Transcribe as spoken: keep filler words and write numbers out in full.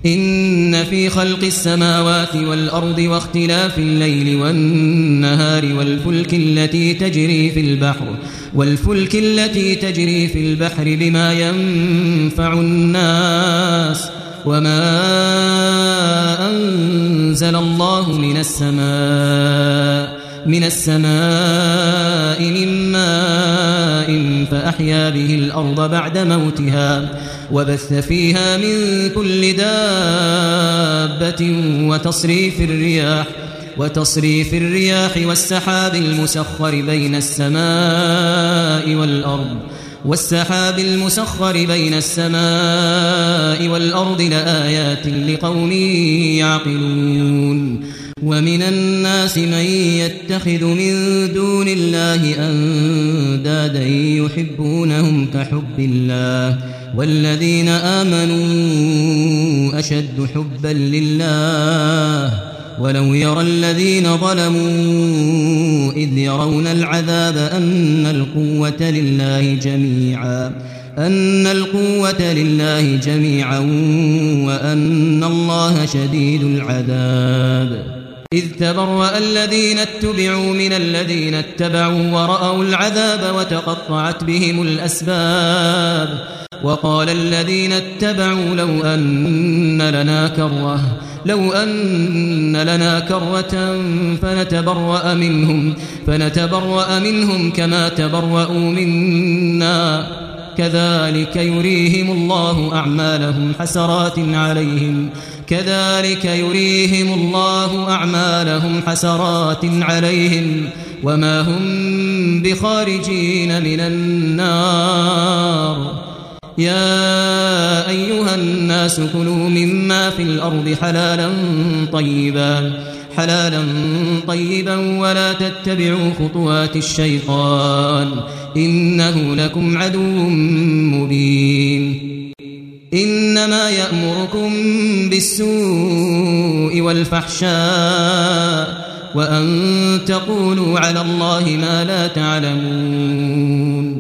إن في خلق السماوات والأرض واختلاف الليل والنهار والفلك التي تجري في البحر والفلك التي تجري في البحر بما ينفع الناس وما أنزل الله من السماء من السماء من ماء فأحيا به الأرض بعد موتها وبث فيها من كل دابة وتصريف الرياح وتصريف الرياح والسحاب المسخر بين السماء والأرض والسحاب المسخر بين السماء والأرض لآيات لقوم يعقلون. ومن الناس من يتخذ من دون الله أندادا يحبونهم كحب الله والذين آمنوا أشد حبا لله ولو يرى الذين ظلموا إذ يرون العذاب أن القوة لله جميعا أن القوة لله جميعا وأن الله شديد العذاب. إذ تبرأ الذين اتبعوا من الذين اتبعوا ورأوا العذاب وتقطعت بهم الأسباب وقال الذين اتبعوا لو أن لنا كرة لو أن لنا كرة فنتبرأ منهم فنتبرأ منهم كما تبرأوا منا كذلك يريهم الله أعمالهم حسرات عليهم كذلك يريهم الله أعمالهم حسرات عليهم وما هم بخارجين من النار. يا أيها الناس كلوا مما في الأرض حلالا طيبا حلالا طيبا ولا تتبعوا خطوات الشيطان إنه لكم عدو مبين. إنما يأمركم بالسوء والفحشاء وأن تقولوا على الله ما لا تعلمون.